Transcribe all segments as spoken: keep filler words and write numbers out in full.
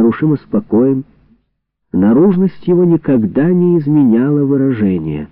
ненарушимо спокоен. Наружность его никогда не изменяла выражения.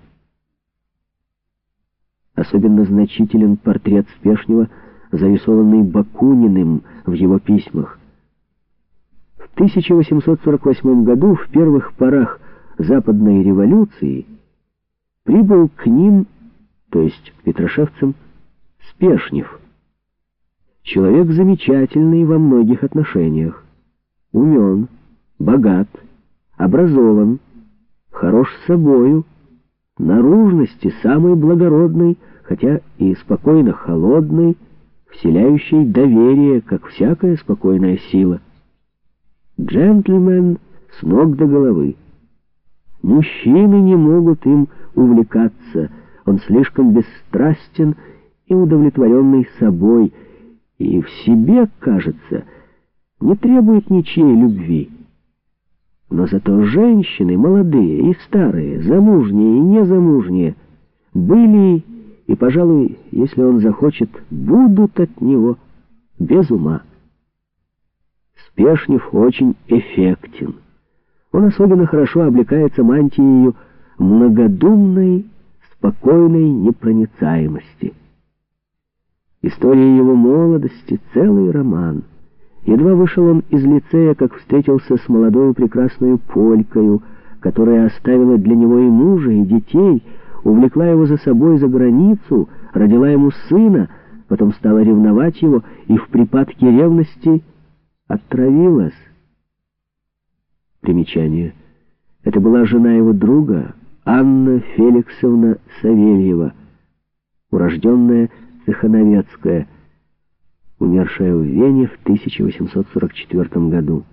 Особенно значителен портрет Спешнева, зарисованный Бакуниным в его письмах. В тысяча восемьсот сорок восьмом году, в первых порах Западной революции, прибыл к ним, то есть к петрошевцам, Спешнев. Человек замечательный во многих отношениях. Умен, богат, образован, хорош с собою, наружности самый благородный, хотя и спокойно холодный, вселяющий доверие, как всякая спокойная сила. Джентльмен с ног до головы. Мужчины не могут им увлекаться, он слишком бесстрастен и удовлетворенный собой, и в себе, кажется, не требует ничьей любви. Но зато женщины, молодые и старые, замужние и незамужние, были и, пожалуй, если он захочет, будут от него без ума. Спешнев очень эффектен. Он особенно хорошо облекается мантией многодумной, спокойной непроницаемости. История его молодости — целый роман. Едва вышел он из лицея, как встретился с молодою прекрасную полькою, которая оставила для него и мужа, и детей, увлекла его за собой за границу, родила ему сына, потом стала ревновать его и в припадке ревности отравилась. Примечание. Это была жена его друга, Анна Феликсовна Савельева, урожденная Цехановецкая, умершая в Вене в тысяча восемьсот сорок четвёртом году.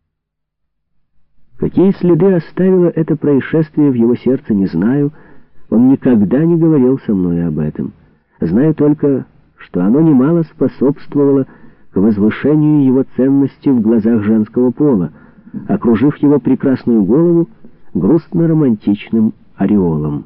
Какие следы оставило это происшествие в его сердце, не знаю. Он никогда не говорил со мной об этом. Знаю только, что оно немало способствовало к возвышению его ценности в глазах женского пола, окружив его прекрасную голову грустно-романтичным ореолом.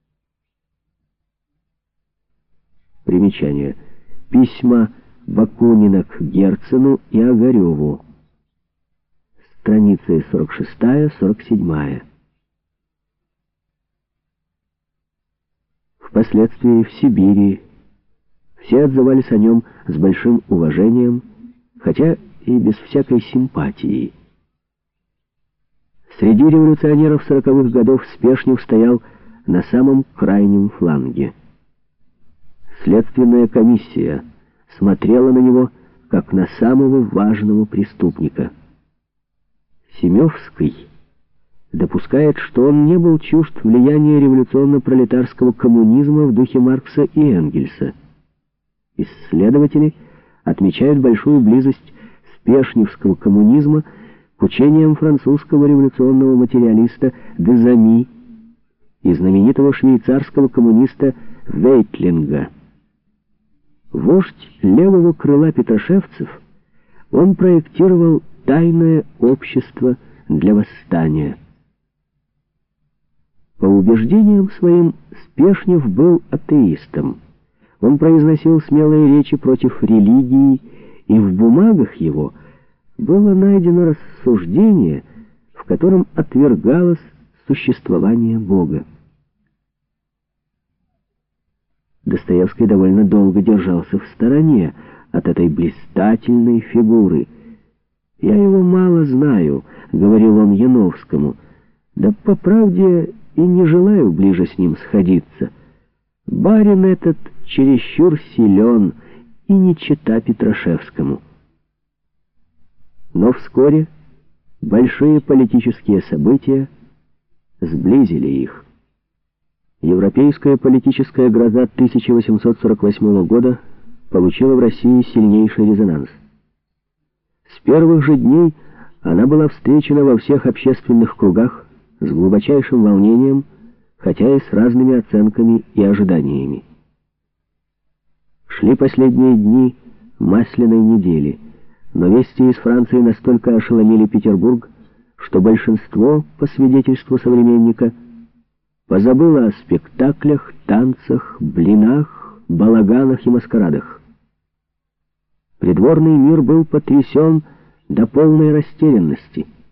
Примечание. Письма Бакунина к Герцену и Огареву. Страницы сорок шестая — сорок седьмая. Впоследствии в Сибири все отзывались о нем с большим уважением, хотя и без всякой симпатии. Среди революционеров сороковых годов Спешнев стоял на самом крайнем фланге. Следственная комиссия смотрела на него как на самого важного преступника. Семевский допускает, что он не был чужд влияния революционно-пролетарского коммунизма в духе Маркса и Энгельса. Исследователи отмечают большую близость спешневского коммунизма к учениям французского революционного материалиста Дезами и знаменитого швейцарского коммуниста Вейтлинга. Вождь левого крыла петрошевцев, он проектировал тайное общество для восстания. По убеждениям своим Спешнев был атеистом. Он произносил смелые речи против религии, и в бумагах его было найдено рассуждение, в котором отвергалось существование Бога. Достоевский довольно долго держался в стороне от этой блистательной фигуры. «Я его мало знаю», — говорил он Яновскому, — «да по правде и не желаю ближе с ним сходиться. Барин этот чересчур силен и не чета Петрашевскому». Но вскоре большие политические события сблизили их. Европейская политическая гроза тысяча восемьсот сорок восьмого года получила в России сильнейший резонанс. С первых же дней она была встречена во всех общественных кругах с глубочайшим волнением, хотя и с разными оценками и ожиданиями. Шли последние дни Масляной недели, но вести из Франции настолько ошеломили Петербург, что большинство, по свидетельству современника, позабыло о спектаклях, танцах, блинах, балаганах и маскарадах. Придворный мир был потрясен до полной растерянности.